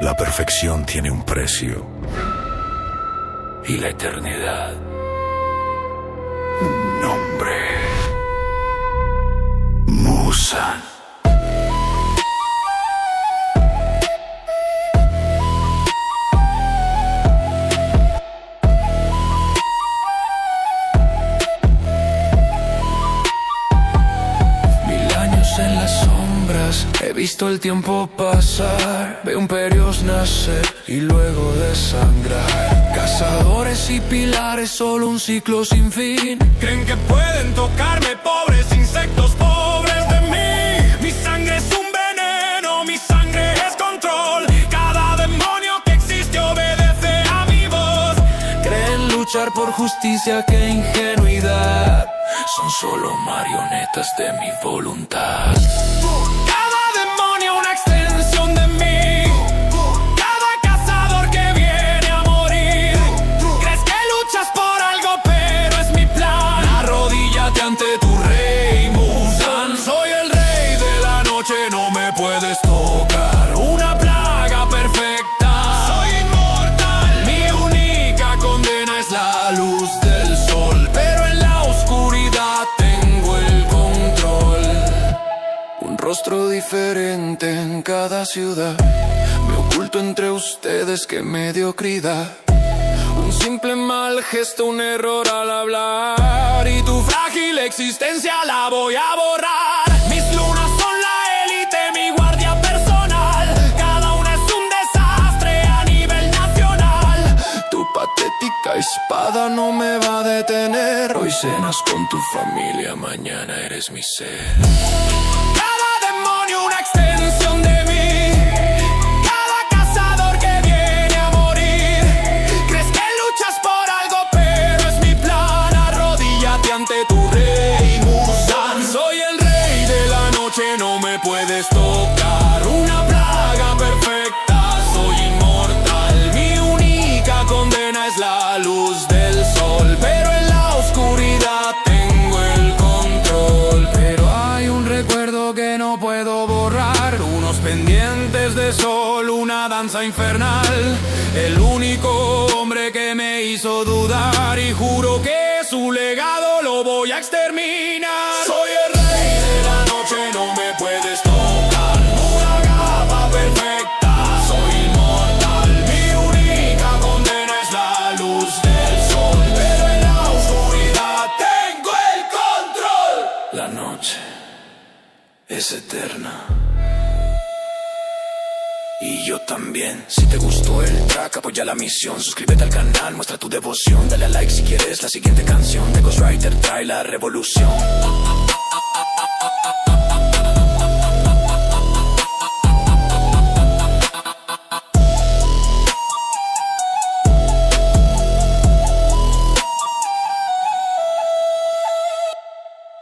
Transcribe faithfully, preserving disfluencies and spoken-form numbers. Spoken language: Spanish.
La perfección tiene un precio. Y la eternidad, un nombre. Musan. En las sombras he visto el tiempo pasar, veo imperios nacer y luego desangrar. Cazadores y pilares, solo un ciclo sin fin. Creen que pueden tocarme, pobres insectos, pobres de mí. Mi sangre es un veneno, mi sangre es control. Cada demonio que existe obedece a mi voz. Creen luchar por justicia, qué ingenuidad. Son solo marionetas de mi voluntad. Cada demonio una extensión de mí. Cada cazador que viene a morir. Crees que luchas por algo, pero es mi plan. Arrodíllate ante tu rey, Musan. Soy el rey de la noche, no me puedes tocar. Una plaga perfecta. Soy inmortal. Mi única condena es la luz del sol, pero en la oscuridad tengo el control. Un rostro diferente en cada ciudad. Me oculto entre ustedes, qué mediocridad. Un simple mal gesto, un error al hablar, y tu frágil existencia la voy a borrar. Mis lunas son la élite, mi guardia personal. Cada una es un desastre a nivel nacional. Tu patética espada no me va a detener. Hoy cenas con tu familia, mañana eres mi ser. Cada demonio una extensión de mí. Cada cazador que viene a morir. Crees que luchas por algo, pero es mi plan. Arrodíllate ante tu rey, Musan. Soy el rey de la noche, no me puedes tocar. Una plaga perfecta, soy inmortal. Mi única condena es la luz del sol, pero en la oscuridad tengo el control. Pero hay un recuerdo que no puedo borrar, unos pendientes de sol, una danza infernal. El único hombre que me hizo dudar, y juro que su legado lo voy a exterminar. Soy el rey de la noche, no me puedes tocar. Una capa perfecta, soy inmortal. Mi única condena es la luz del sol, pero en la oscuridad tengo el control. La noche es eterna, y yo también. Si te gustó el track, apoya la misión. Suscríbete al canal, muestra tu devoción. Dale a like si quieres la siguiente canción de Ghostwriter trae la revolución.